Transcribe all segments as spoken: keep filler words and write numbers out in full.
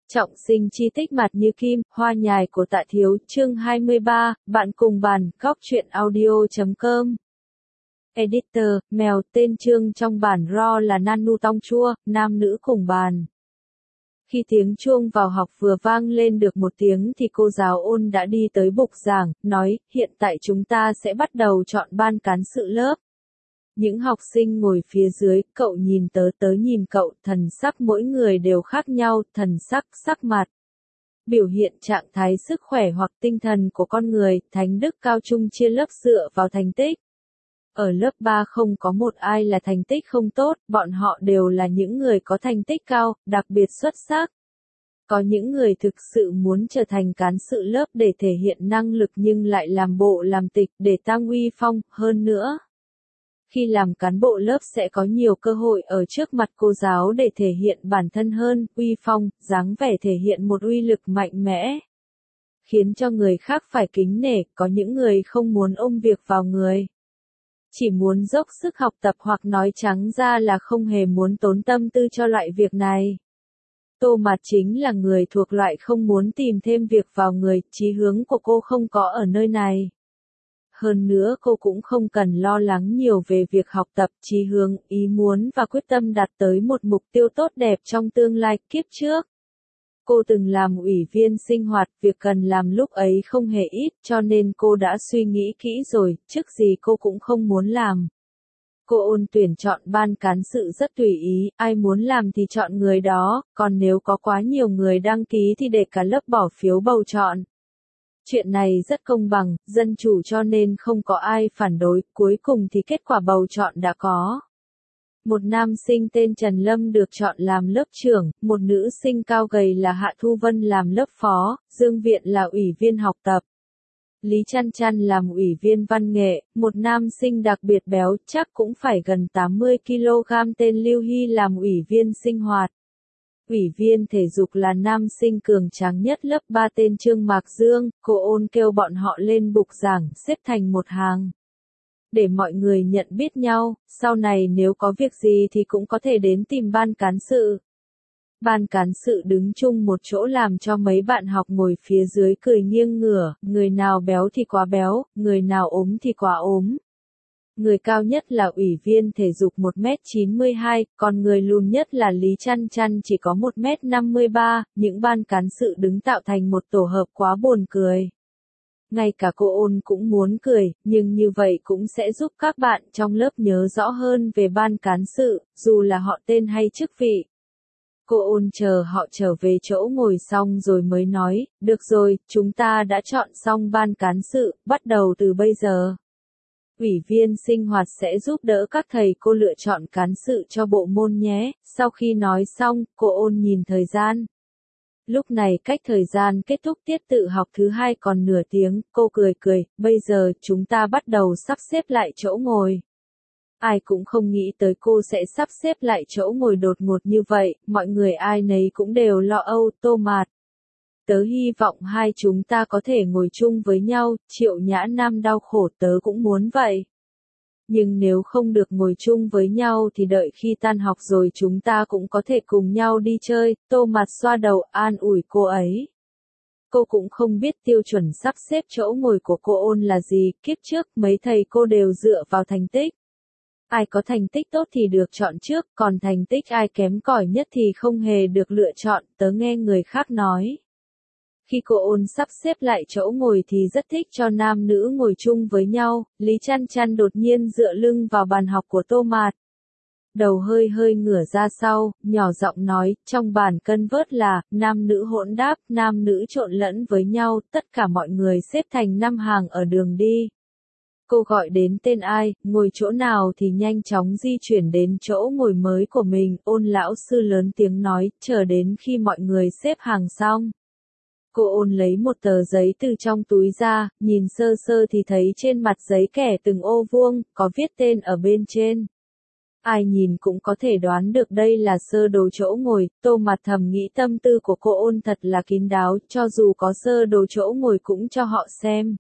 Trọng sinh chi tích mặt như kim, hoa nhài của Tạ Thiếu, chương hai mươi ba, bạn cùng bàn, góc truyện audio chấm com. Editor, mèo, tên chương trong bản raw là Nanu Tong Chua, nam nữ cùng bàn. Khi tiếng chuông vào học vừa vang lên được một tiếng thì cô giáo Ôn đã đi tới bục giảng, nói, hiện tại chúng ta sẽ bắt đầu chọn ban cán sự lớp. Những học sinh ngồi phía dưới, cậu nhìn tớ tớ nhìn cậu, thần sắc mỗi người đều khác nhau, thần sắc, sắc mặt. Biểu hiện trạng thái sức khỏe hoặc tinh thần của con người, Thánh Đức Cao Trung chia lớp dựa vào thành tích. Ở lớp ba không có một ai là thành tích không tốt, bọn họ đều là những người có thành tích cao, đặc biệt xuất sắc. Có những người thực sự muốn trở thành cán sự lớp để thể hiện năng lực nhưng lại làm bộ làm tịch để tăng uy phong, hơn nữa. Khi làm cán bộ lớp sẽ có nhiều cơ hội ở trước mặt cô giáo để thể hiện bản thân hơn, uy phong, dáng vẻ thể hiện một uy lực mạnh mẽ. Khiến cho người khác phải kính nể, có những người không muốn ôm việc vào người. Chỉ muốn dốc sức học tập hoặc nói trắng ra là không hề muốn tốn tâm tư cho loại việc này. Tô Mạt chính là người thuộc loại không muốn tìm thêm việc vào người, chí hướng của cô không có ở nơi này. Hơn nữa cô cũng không cần lo lắng nhiều về việc học tập, chí hướng, ý muốn và quyết tâm đạt tới một mục tiêu tốt đẹp trong tương lai kiếp trước. Cô từng làm ủy viên sinh hoạt, việc cần làm lúc ấy không hề ít, cho nên cô đã suy nghĩ kỹ rồi, trước gì cô cũng không muốn làm. Cô Ôn tuyển chọn ban cán sự rất tùy ý, ai muốn làm thì chọn người đó, còn nếu có quá nhiều người đăng ký thì để cả lớp bỏ phiếu bầu chọn. Chuyện này rất công bằng, dân chủ cho nên không có ai phản đối, cuối cùng thì kết quả bầu chọn đã có. Một nam sinh tên Trần Lâm được chọn làm lớp trưởng, một nữ sinh cao gầy là Hạ Thu Vân làm lớp phó, Dương Viện là ủy viên học tập. Lý Chăn Chăn làm ủy viên văn nghệ, một nam sinh đặc biệt béo, chắc cũng phải gần tám mươi ki lô gam tên Lưu Hy làm ủy viên sinh hoạt. Ủy viên thể dục là nam sinh cường tráng nhất lớp ba tên Trương Mạc Dương, cô Ôn kêu bọn họ lên bục giảng, xếp thành một hàng. Để mọi người nhận biết nhau, sau này nếu có việc gì thì cũng có thể đến tìm ban cán sự. Ban cán sự đứng chung một chỗ làm cho mấy bạn học ngồi phía dưới cười nghiêng ngửa, người nào béo thì quá béo, người nào ốm thì quá ốm. Người cao nhất là ủy viên thể dục một mét chín mươi hai, còn người lùn nhất là Lý Chăn Chăn chỉ có một mét năm mươi ba, những ban cán sự đứng tạo thành một tổ hợp quá buồn cười. Ngay cả cô Ôn cũng muốn cười, nhưng như vậy cũng sẽ giúp các bạn trong lớp nhớ rõ hơn về ban cán sự, dù là họ tên hay chức vị. Cô Ôn chờ họ trở về chỗ ngồi xong rồi mới nói, được rồi, chúng ta đã chọn xong ban cán sự, bắt đầu từ bây giờ. Ủy viên sinh hoạt sẽ giúp đỡ các thầy cô lựa chọn cán sự cho bộ môn nhé. Sau khi nói xong, cô Ôn nhìn thời gian. Lúc này cách thời gian kết thúc tiết tự học thứ hai còn nửa tiếng, cô cười cười, bây giờ chúng ta bắt đầu sắp xếp lại chỗ ngồi. Ai cũng không nghĩ tới cô sẽ sắp xếp lại chỗ ngồi đột ngột như vậy, mọi người ai nấy cũng đều lo âu. Tô Mạt. Tớ hy vọng hai chúng ta có thể ngồi chung với nhau, Triệu Nhã Nam đau khổ, tớ cũng muốn vậy. Nhưng nếu không được ngồi chung với nhau thì đợi khi tan học rồi chúng ta cũng có thể cùng nhau đi chơi. Tô Mạt xoa đầu an ủi cô ấy. Cô cũng không biết tiêu chuẩn sắp xếp chỗ ngồi của cô Ôn là gì, kiếp trước mấy thầy cô đều dựa vào thành tích. Ai có thành tích tốt thì được chọn trước, còn thành tích ai kém cỏi nhất thì không hề được lựa chọn, tớ nghe người khác nói. Khi cô Ôn sắp xếp lại chỗ ngồi thì rất thích cho nam nữ ngồi chung với nhau, Lý Chăn Chăn đột nhiên dựa lưng vào bàn học của Tô Mạt. Đầu hơi hơi ngửa ra sau, nhỏ giọng nói, trong bàn cân vớt là, nam nữ hỗn đáp, nam nữ trộn lẫn với nhau, tất cả mọi người xếp thành năm hàng ở đường đi. Cô gọi đến tên ai, ngồi chỗ nào thì nhanh chóng di chuyển đến chỗ ngồi mới của mình. Ôn lão sư lớn tiếng nói, chờ đến khi mọi người xếp hàng xong. Cô Ôn lấy một tờ giấy từ trong túi ra, nhìn sơ sơ thì thấy trên mặt giấy kẻ từng ô vuông, có viết tên ở bên trên. Ai nhìn cũng có thể đoán được đây là sơ đồ chỗ ngồi. Tô Mạt thầm nghĩ tâm tư của cô Ôn thật là kín đáo, cho dù có sơ đồ chỗ ngồi cũng cho họ xem.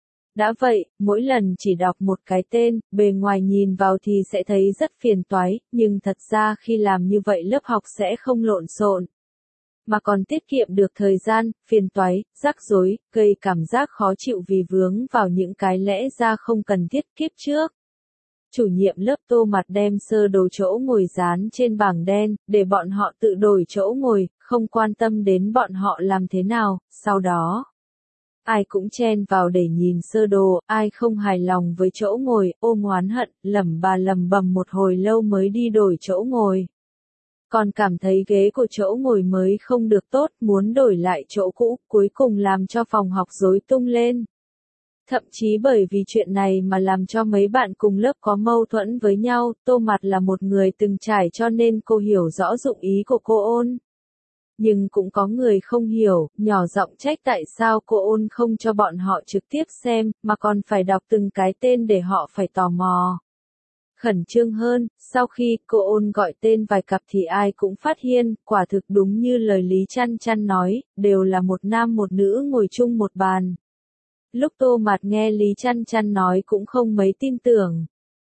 Đã vậy, mỗi lần chỉ đọc một cái tên, bề ngoài nhìn vào thì sẽ thấy rất phiền toái, nhưng thật ra khi làm như vậy lớp học sẽ không lộn xộn. mà còn tiết kiệm được thời gian, phiền toái, rắc rối, gây cảm giác khó chịu vì vướng vào những cái lẽ ra không cần thiết kiếp trước. Chủ nhiệm lớp Tô Mặt đem sơ đồ chỗ ngồi dán trên bảng đen, để bọn họ tự đổi chỗ ngồi, không quan tâm đến bọn họ làm thế nào, sau đó. Ai cũng chen vào để nhìn sơ đồ, ai không hài lòng với chỗ ngồi, ôm oán hận, lẩm bà lẩm bẩm một hồi lâu mới đi đổi chỗ ngồi. Còn cảm thấy ghế của chỗ ngồi mới không được tốt, muốn đổi lại chỗ cũ, cuối cùng làm cho phòng học rối tung lên. Thậm chí bởi vì chuyện này mà làm cho mấy bạn cùng lớp có mâu thuẫn với nhau, Tô Mặt là một người từng trải cho nên cô hiểu rõ dụng ý của cô Ôn. Nhưng cũng có người không hiểu, nhỏ giọng trách tại sao cô Ôn không cho bọn họ trực tiếp xem, mà còn phải đọc từng cái tên để họ phải tò mò. Khẩn trương hơn, sau khi cô Ôn gọi tên vài cặp thì ai cũng phát hiện, quả thực đúng như lời Lý Chăn Chăn nói, đều là một nam một nữ ngồi chung một bàn. Lúc Tô Mặt nghe Lý Chăn Chăn nói cũng không mấy tin tưởng.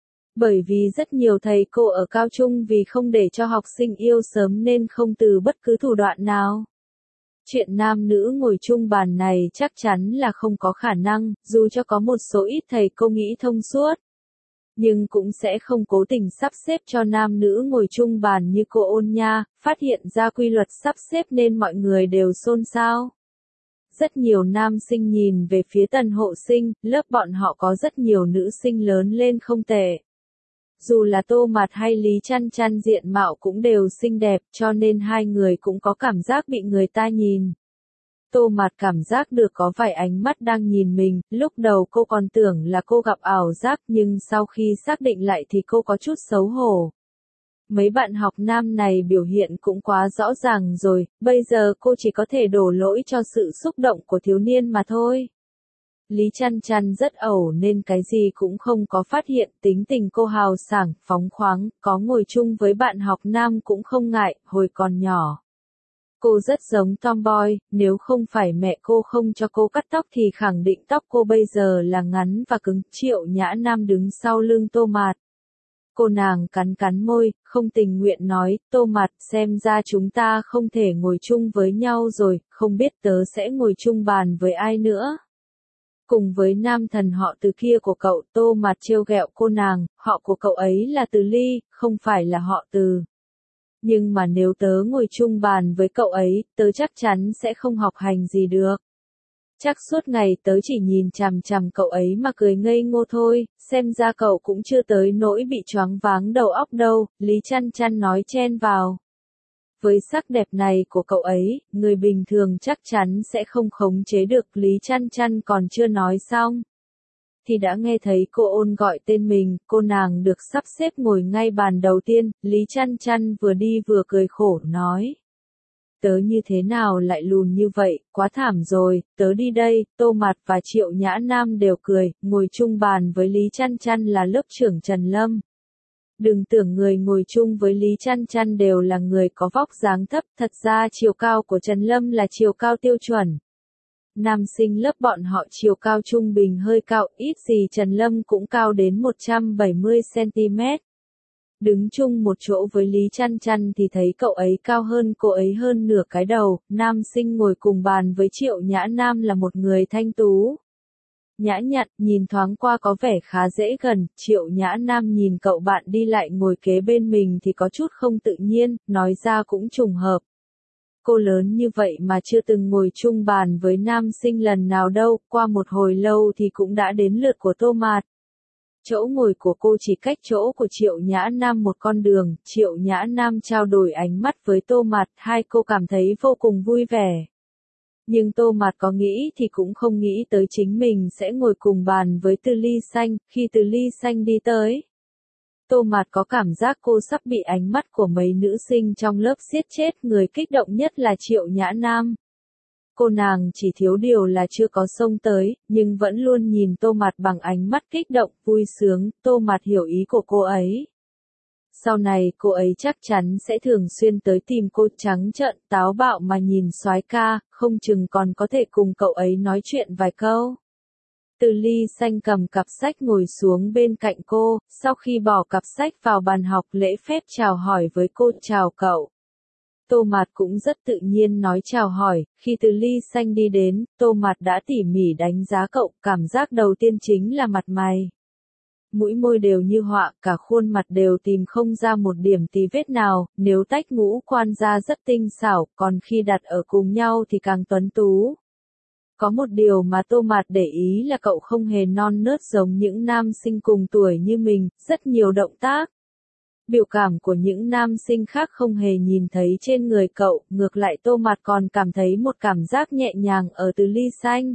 Bởi vì rất nhiều thầy cô ở cao trung vì không để cho học sinh yêu sớm nên không từ bất cứ thủ đoạn nào. Chuyện nam nữ ngồi chung bàn này chắc chắn là không có khả năng, dù cho có một số ít thầy cô nghĩ thông suốt. Nhưng cũng sẽ không cố tình sắp xếp cho nam nữ ngồi chung bàn như cô Ôn nha, phát hiện ra quy luật sắp xếp nên mọi người đều xôn xao. Rất nhiều nam sinh nhìn về phía Tần Hộ Sinh, lớp bọn họ có rất nhiều nữ sinh lớn lên không tệ. Dù là Tô Mặt hay Lý Chăn Chăn diện mạo cũng đều xinh đẹp, cho nên hai người cũng có cảm giác bị người ta nhìn. Tô Mặt cảm giác được có vài ánh mắt đang nhìn mình, lúc đầu cô còn tưởng là cô gặp ảo giác nhưng sau khi xác định lại thì cô có chút xấu hổ. Mấy bạn học nam này biểu hiện cũng quá rõ ràng rồi, bây giờ cô chỉ có thể đổ lỗi cho sự xúc động của thiếu niên mà thôi. Lý Chăn Chăn rất ẩu nên cái gì cũng không có phát hiện, tính tình cô hào sảng, phóng khoáng, có ngồi chung với bạn học nam cũng không ngại, hồi còn nhỏ. Cô rất giống tomboy, nếu không phải mẹ cô không cho cô cắt tóc thì khẳng định tóc cô bây giờ là ngắn và cứng. Triệu Nhã Nam đứng sau lưng Tô Mặt. Cô nàng cắn cắn môi, không tình nguyện nói, Tô Mặt, xem ra chúng ta không thể ngồi chung với nhau rồi, không biết tớ sẽ ngồi chung bàn với ai nữa. Cùng với nam thần họ Từ kia của cậu, Tô Mặt trêu ghẹo cô nàng, họ của cậu ấy là Từ Ly, không phải là họ Từ. Nhưng mà nếu tớ ngồi chung bàn với cậu ấy, tớ chắc chắn sẽ không học hành gì được. Chắc suốt ngày tớ chỉ nhìn chằm chằm cậu ấy mà cười ngây ngô thôi, xem ra cậu cũng chưa tới nỗi bị choáng váng đầu óc đâu, Lý Chăn Chăn nói chen vào. Với sắc đẹp này của cậu ấy, người bình thường chắc chắn sẽ không khống chế được. Lý Chăn Chăn còn chưa nói xong thì đã nghe thấy cô Ôn gọi tên mình, cô nàng được sắp xếp ngồi ngay bàn đầu tiên, Lý Chăn Chăn vừa đi vừa cười khổ nói. Tớ như thế nào lại lùn như vậy, quá thảm rồi, tớ đi đây. Tô Mặt và Triệu Nhã Nam đều cười, ngồi chung bàn với Lý Chăn Chăn là lớp trưởng Trần Lâm. Đừng tưởng người ngồi chung với Lý Chăn Chăn đều là người có vóc dáng thấp, thật ra chiều cao của Trần Lâm là chiều cao tiêu chuẩn. Nam sinh lớp bọn họ chiều cao trung bình hơi cao, ít gì Trần Lâm cũng cao đến một trăm bảy mươi xăng ti mét. Đứng chung một chỗ với Lý Chăn Chăn thì thấy cậu ấy cao hơn cô ấy hơn nửa cái đầu, nam sinh ngồi cùng bàn với Triệu Nhã Nam là một người thanh tú. Nhã nhặn, nhìn thoáng qua có vẻ khá dễ gần, Triệu Nhã Nam nhìn cậu bạn đi lại ngồi kế bên mình thì có chút không tự nhiên, nói ra cũng trùng hợp. Cô lớn như vậy mà chưa từng ngồi chung bàn với nam sinh lần nào đâu, qua một hồi lâu thì cũng đã đến lượt của Tô Mặt. Chỗ ngồi của cô chỉ cách chỗ của Triệu Nhã Nam một con đường, Triệu Nhã Nam trao đổi ánh mắt với Tô Mặt, hai cô cảm thấy vô cùng vui vẻ. Nhưng Tô Mặt có nghĩ thì cũng không nghĩ tới chính mình sẽ ngồi cùng bàn với Từ Ly Xanh, khi Từ Ly Xanh đi tới. Tô Mặt có cảm giác cô sắp bị ánh mắt của mấy nữ sinh trong lớp siết chết, người kích động nhất là Triệu Nhã Nam. Cô nàng chỉ thiếu điều là chưa có xông tới, nhưng vẫn luôn nhìn Tô Mặt bằng ánh mắt kích động, vui sướng, Tô Mặt hiểu ý của cô ấy. Sau này cô ấy chắc chắn sẽ thường xuyên tới tìm cô, trắng trợn, táo bạo mà nhìn soái ca, không chừng còn có thể cùng cậu ấy nói chuyện vài câu. Từ Ly Xanh cầm cặp sách ngồi xuống bên cạnh cô, sau khi bỏ cặp sách vào bàn học lễ phép chào hỏi với cô, chào cậu. Tô Mạt cũng rất tự nhiên nói chào hỏi, khi Từ Ly Xanh đi đến, Tô Mạt đã tỉ mỉ đánh giá cậu, cảm giác đầu tiên chính là mặt mày. Mũi môi đều như họa, cả khuôn mặt đều tìm không ra một điểm tí vết nào, nếu tách ngũ quan ra rất tinh xảo, còn khi đặt ở cùng nhau thì càng tuấn tú. Có một điều mà Tô Mạt để ý là cậu không hề non nớt giống những nam sinh cùng tuổi như mình, rất nhiều động tác. Biểu cảm của những nam sinh khác không hề nhìn thấy trên người cậu, ngược lại Tô Mạt còn cảm thấy một cảm giác nhẹ nhàng ở Từ Ly Xanh.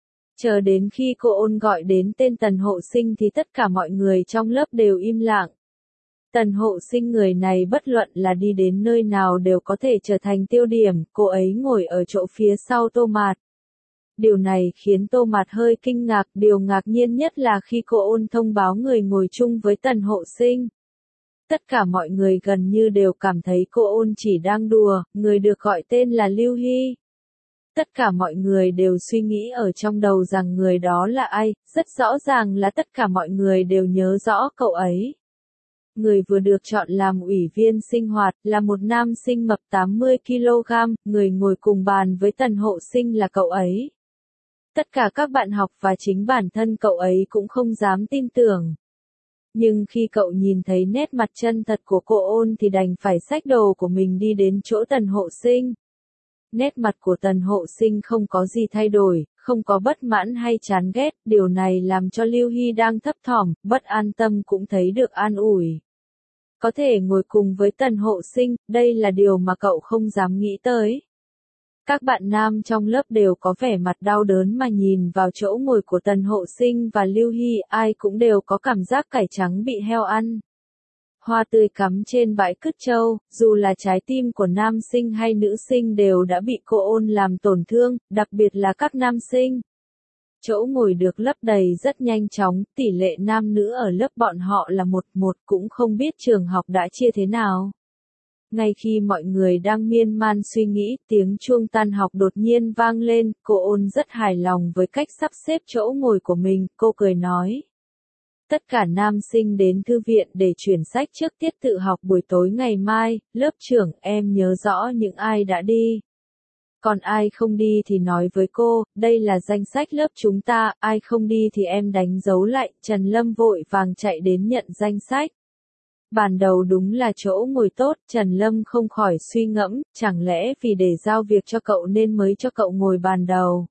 Chờ đến khi cô Ôn gọi đến tên Tần Hộ Sinh thì tất cả mọi người trong lớp đều im lặng. Tần Hộ Sinh người này bất luận là đi đến nơi nào đều có thể trở thành tiêu điểm, cô ấy ngồi ở chỗ phía sau Tô Mạt. Điều này khiến Tô Mạt hơi kinh ngạc, điều ngạc nhiên nhất là khi cô Ôn thông báo người ngồi chung với Tần Hộ Sinh. Tất cả mọi người gần như đều cảm thấy cô Ôn chỉ đang đùa, người được gọi tên là Lưu Hy. Tất cả mọi người đều suy nghĩ ở trong đầu rằng người đó là ai, rất rõ ràng là tất cả mọi người đều nhớ rõ cậu ấy. Người vừa được chọn làm ủy viên sinh hoạt là một nam sinh mập tám mươi ki lô gam, người ngồi cùng bàn với Tần Hộ Sinh là cậu ấy. Tất cả các bạn học và chính bản thân cậu ấy cũng không dám tin tưởng. Nhưng khi cậu nhìn thấy nét mặt chân thật của cô Ôn thì đành phải xách đồ của mình đi đến chỗ Tần Hộ Sinh. Nét mặt của Tần Hộ Sinh không có gì thay đổi, không có bất mãn hay chán ghét, điều này làm cho Lưu Hy đang thấp thỏm, bất an tâm cũng thấy được an ủi. Có thể ngồi cùng với Tần Hộ Sinh, đây là điều mà cậu không dám nghĩ tới. Các bạn nam trong lớp đều có vẻ mặt đau đớn mà nhìn vào chỗ ngồi của Tần Hộ Sinh và Lưu Hy, ai cũng đều có cảm giác cải trắng bị heo ăn. Hoa tươi cắm trên bãi cứt trâu, dù là trái tim của nam sinh hay nữ sinh đều đã bị cô Ôn làm tổn thương, đặc biệt là các nam sinh. Chỗ ngồi được lấp đầy rất nhanh chóng, tỷ lệ nam nữ ở lớp bọn họ là một một, cũng không biết trường học đã chia thế nào. Ngay khi mọi người đang miên man suy nghĩ, tiếng chuông tan học đột nhiên vang lên, cô Ôn rất hài lòng với cách sắp xếp chỗ ngồi của mình, cô cười nói. Tất cả nam sinh đến thư viện để chuyển sách trước tiết tự học buổi tối ngày mai, lớp trưởng em nhớ rõ những ai đã đi. Còn ai không đi thì nói với cô, đây là danh sách lớp chúng ta, ai không đi thì em đánh dấu lại, Trần Lâm vội vàng chạy đến nhận danh sách. Bàn đầu đúng là chỗ ngồi tốt, Trần Lâm không khỏi suy ngẫm, chẳng lẽ vì để giao việc cho cậu nên mới cho cậu ngồi bàn đầu.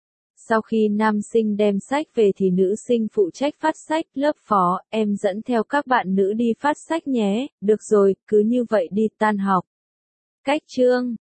Sau khi nam sinh đem sách về thì nữ sinh phụ trách phát sách, lớp phó, em dẫn theo các bạn nữ đi phát sách nhé, được rồi, cứ như vậy đi tan học. Cách chương